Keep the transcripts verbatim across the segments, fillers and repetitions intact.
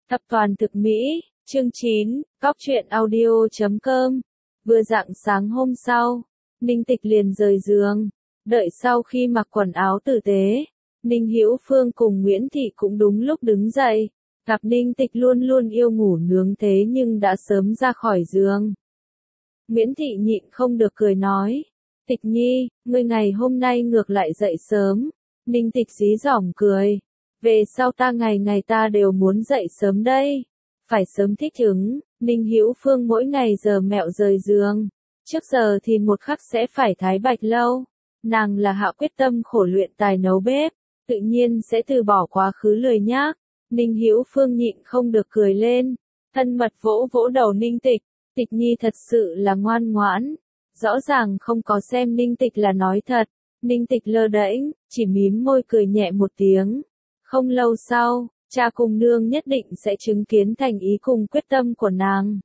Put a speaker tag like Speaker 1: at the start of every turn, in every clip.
Speaker 1: Tập đoàn Thực Mỹ, chương chín, cóc truyện audio chấm com. Vừa rạng sáng hôm sau, Ninh Tịch liền rời giường. Đợi sau khi mặc quần áo tử tế, Ninh Hữu Phương cùng Nguyễn Thị cũng đúng lúc đứng dậy. Gặp Ninh Tịch luôn luôn yêu ngủ nướng thế nhưng đã sớm ra khỏi giường. Nguyễn Thị nhịn không được cười nói, Tịch Nhi, ngươi ngày hôm nay ngược lại dậy sớm. Ninh Tịch dí dỏm cười, về sau ta ngày ngày ta đều muốn dậy sớm đây. Phải sớm thích ứng. Ninh Hữu Phương mỗi ngày giờ mẹo rời giường. Trước giờ thì một khắc sẽ phải thái bạch lâu. Nàng là hạ quyết tâm khổ luyện tài nấu bếp, tự nhiên sẽ từ bỏ quá khứ lười nhác. Ninh Hữu Phương nhịn không được cười lên, thân mật vỗ vỗ đầu Ninh Tịch. Tịch Nhi thật sự là ngoan ngoãn, rõ ràng không có xem Ninh Tịch là nói thật. Ninh Tịch lơ đễnh, chỉ mím môi cười nhẹ một tiếng. Không lâu sau, cha cùng nương nhất định sẽ chứng kiến thành ý cùng quyết tâm của nàng.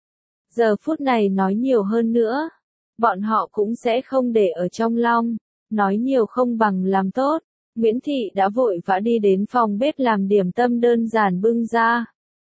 Speaker 1: Giờ phút này nói nhiều hơn nữa, bọn họ cũng sẽ không để ở trong lòng, nói nhiều không bằng làm tốt. Nguyễn Thị đã vội vã đi đến phòng bếp làm điểm tâm đơn giản bưng ra.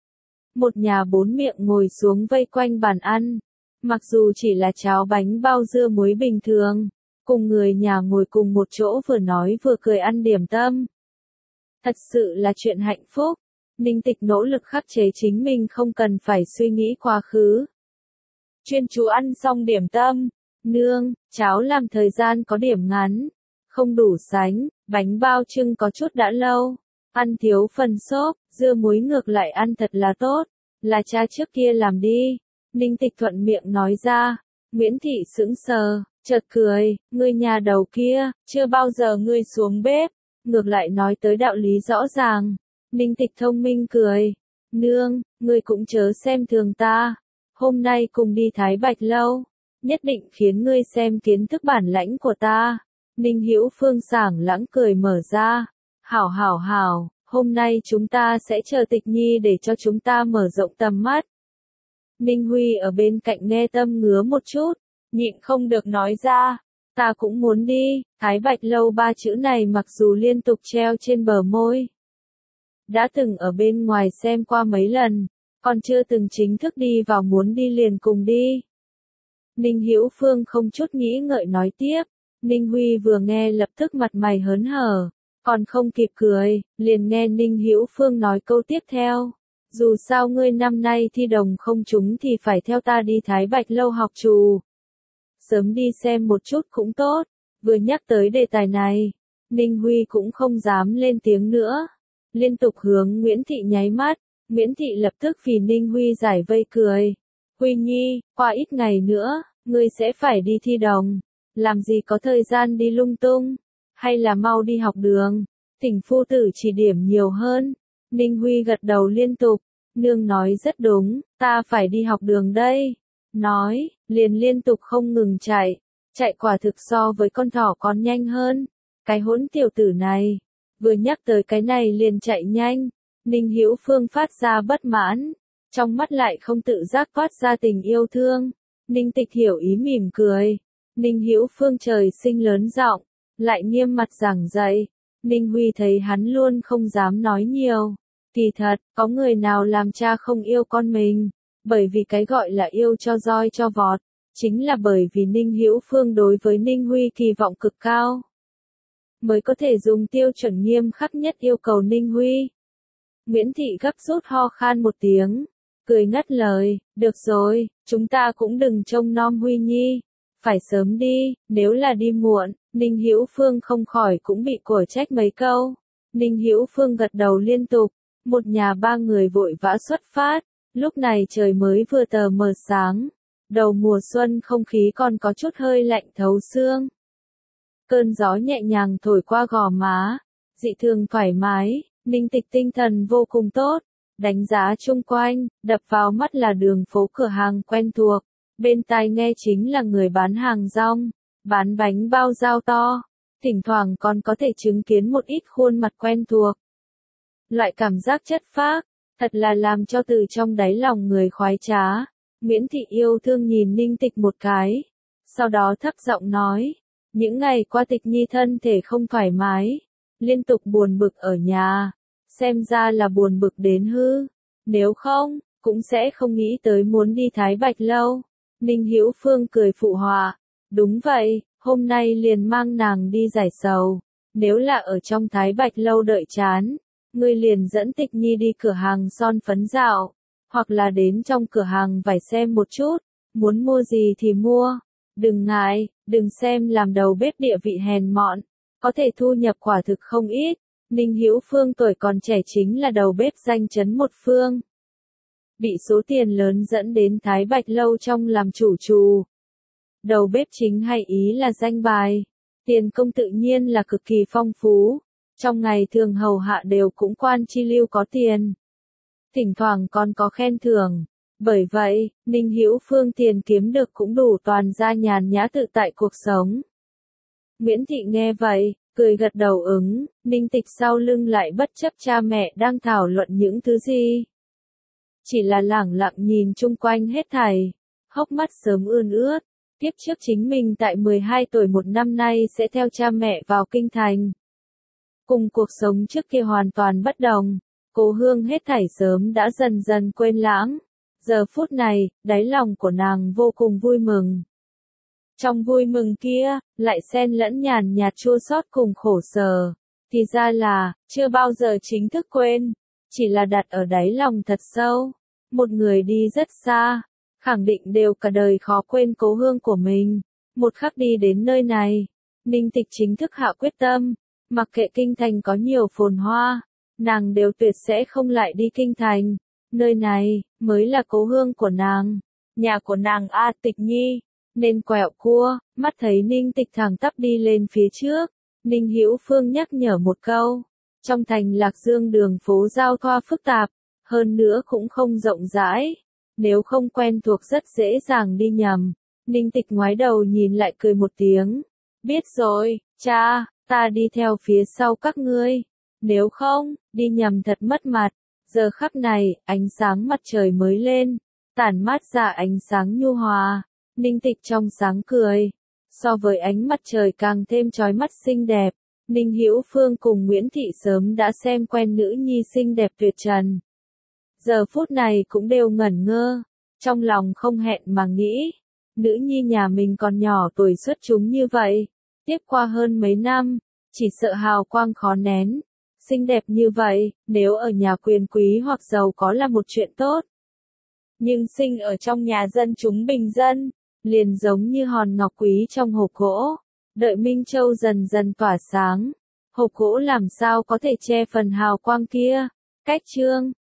Speaker 1: Một nhà bốn miệng ngồi xuống vây quanh bàn ăn, mặc dù chỉ là cháo bánh bao dưa muối bình thường, cùng người nhà ngồi cùng một chỗ vừa nói vừa cười ăn điểm tâm. Thật sự là chuyện hạnh phúc. Ninh Tịch nỗ lực khắc chế chính mình không cần phải suy nghĩ quá khứ. Chuyên chú ăn xong điểm tâm. Nương, cháo làm thời gian có điểm ngắn, không đủ sánh, bánh bao trưng có chút đã lâu, ăn thiếu phần xốp, dưa muối ngược lại ăn thật là tốt, là cha trước kia làm đi. Ninh Tịch thuận miệng nói ra. Nguyễn Thị sững sờ, chợt cười, ngươi nhà đầu kia, chưa bao giờ ngươi xuống bếp, ngược lại nói tới đạo lý rõ ràng. Ninh Tịch thông minh cười, nương, ngươi cũng chớ xem thường ta, hôm nay cùng đi Thái Bạch lâu, nhất định khiến ngươi xem kiến thức bản lãnh của ta. Ninh Hữu Phương sảng lãng cười mở ra, hảo hảo hảo, hôm nay chúng ta sẽ chờ Tịch Nhi để cho chúng ta mở rộng tầm mắt. Ninh Huy ở bên cạnh nghe tâm ngứa một chút, nhịn không được nói ra, ta cũng muốn đi. Thái Bạch lâu ba chữ này mặc dù liên tục treo trên bờ môi, đã từng ở bên ngoài xem qua mấy lần, còn chưa từng chính thức đi vào muốn đi liền cùng đi. Ninh Hữu Phương không chút nghĩ ngợi nói tiếp. Ninh Huy vừa nghe lập tức mặt mày hớn hở, còn không kịp cười, liền nghe Ninh Hữu Phương nói câu tiếp theo. Dù sao ngươi năm nay thi đồng không trúng thì phải theo ta đi Thái Bạch lâu học trù. Sớm đi xem một chút cũng tốt. Vừa nhắc tới đề tài này, Ninh Huy cũng không dám lên tiếng nữa, liên tục hướng Nguyễn Thị nháy mắt. Nguyễn Thị lập tức vì Ninh Huy giải vây cười. Huy Nhi, qua ít ngày nữa, ngươi sẽ phải đi thi đồng, làm gì có thời gian đi lung tung, hay là mau đi học đường, thỉnh phu tử chỉ điểm nhiều hơn. Ninh Huy gật đầu liên tục, nương nói rất đúng, ta phải đi học đường đây. Nói, liền liên tục không ngừng chạy, chạy quả thực so với con thỏ còn nhanh hơn. Cái hỗn tiểu tử này, vừa nhắc tới cái này liền chạy nhanh. Ninh Hữu Phương phát ra bất mãn, trong mắt lại không tự giác toát ra tình yêu thương. Ninh Tịch hiểu ý mỉm cười. Ninh Hữu Phương trời sinh lớn giọng, lại nghiêm mặt giảng dạy. Ninh Huy thấy hắn luôn không dám nói nhiều. Kỳ thật, có người nào làm cha không yêu con mình, bởi vì cái gọi là yêu cho roi cho vọt, chính là bởi vì Ninh Hữu Phương đối với Ninh Huy kỳ vọng cực cao, mới có thể dùng tiêu chuẩn nghiêm khắc nhất yêu cầu Ninh Huy. Nguyễn Thị gấp rút ho khan một tiếng, cười ngắt lời, được rồi, chúng ta cũng đừng trông nom Huy Nhi, phải sớm đi, nếu là đi muộn. Ninh Hữu Phương không khỏi cũng bị cổ trách mấy câu. Ninh Hữu Phương gật đầu liên tục, một nhà ba người vội vã xuất phát. Lúc này trời mới vừa tờ mờ sáng, đầu mùa xuân không khí còn có chút hơi lạnh thấu xương. Cơn gió nhẹ nhàng thổi qua gò má, dị thường thoải mái. Ninh Tịch tinh thần vô cùng tốt, đánh giá chung quanh, đập vào mắt là đường phố cửa hàng quen thuộc, bên tai nghe chính là người bán hàng rong, bán bánh bao dao to, thỉnh thoảng còn có thể chứng kiến một ít khuôn mặt quen thuộc. Loại cảm giác chất phác, thật là làm cho từ trong đáy lòng người khoái trá. Nguyễn Thị yêu thương nhìn Ninh Tịch một cái, sau đó thấp giọng nói, những ngày qua Tịch Nhi thân thể không thoải mái, liên tục buồn bực ở nhà, xem ra là buồn bực đến hư. Nếu không, cũng sẽ không nghĩ tới muốn đi Thái Bạch Lâu. Ninh Hữu Phương cười phụ họa. Đúng vậy, hôm nay liền mang nàng đi giải sầu. Nếu là ở trong Thái Bạch Lâu đợi chán, ngươi liền dẫn Tịch Nhi đi cửa hàng son phấn dạo, hoặc là đến trong cửa hàng vải xem một chút, muốn mua gì thì mua. Đừng ngại, đừng xem làm đầu bếp địa vị hèn mọn, có thể thu nhập quả thực không ít. Ninh Hữu Phương tuổi còn trẻ chính là đầu bếp danh chấn một phương. Bị số tiền lớn dẫn đến Thái Bạch Lâu trong làm chủ trù. Đầu bếp chính hay ý là danh bài, tiền công tự nhiên là cực kỳ phong phú, trong ngày thường hầu hạ đều cũng quan chi lưu có tiền. Thỉnh thoảng còn có khen thưởng, bởi vậy, Ninh Hữu Phương tiền kiếm được cũng đủ toàn ra nhàn nhã tự tại cuộc sống. Nguyễn Thị nghe vậy, cười gật đầu ứng, Ninh Tịch sau lưng lại bất chấp cha mẹ đang thảo luận những thứ gì. Chỉ là lẳng lặng nhìn chung quanh hết thảy, hốc mắt sớm ươn ướt. Tiếp trước chính mình tại mười hai tuổi một năm nay sẽ theo cha mẹ vào kinh thành. Cùng cuộc sống trước kia hoàn toàn bất đồng, Cố Hương hết thảy sớm đã dần dần quên lãng. Giờ phút này, đáy lòng của nàng vô cùng vui mừng. Trong vui mừng kia, lại xen lẫn nhàn nhạt chua xót cùng khổ sở. Thì ra là, chưa bao giờ chính thức quên, chỉ là đặt ở đáy lòng thật sâu. Một người đi rất xa, khẳng định đều cả đời khó quên Cố Hương của mình. Một khắc đi đến nơi này, Ninh Tịch chính thức hạ quyết tâm, mặc kệ kinh thành có nhiều phồn hoa, nàng đều tuyệt sẽ không lại đi kinh thành. Nơi này, mới là Cố Hương của nàng, nhà của nàng A Tịch Nhi. Nên quẹo cua, mắt thấy Ninh Tịch thẳng tắp đi lên phía trước, Ninh Hữu Phương nhắc nhở một câu. Trong thành Lạc Dương đường phố giao thoa phức tạp, hơn nữa cũng không rộng rãi, nếu không quen thuộc rất dễ dàng đi nhầm. Ninh Tịch ngoái đầu nhìn lại cười một tiếng. Biết rồi, cha, ta đi theo phía sau các ngươi. Nếu không, đi nhầm thật mất mặt. Giờ khắc này, ánh sáng mặt trời mới lên, tản mát ra ánh sáng nhu hòa. Ninh Tịch trong sáng cười, so với ánh mặt trời càng thêm chói mắt xinh đẹp. Ninh Hữu Phương cùng Nguyễn Thị sớm đã xem quen nữ nhi xinh đẹp tuyệt trần. Giờ phút này cũng đều ngẩn ngơ, trong lòng không hẹn mà nghĩ, nữ nhi nhà mình còn nhỏ tuổi xuất chúng như vậy, tiếp qua hơn mấy năm, chỉ sợ hào quang khó nén. Xinh đẹp như vậy, nếu ở nhà quyền quý hoặc giàu có là một chuyện tốt. Nhưng sinh ở trong nhà dân chúng bình dân, liền giống như hòn ngọc quý trong hộp gỗ. Đợi Minh Châu dần dần tỏa sáng, hộp gỗ làm sao có thể che phần hào quang kia. Cách chương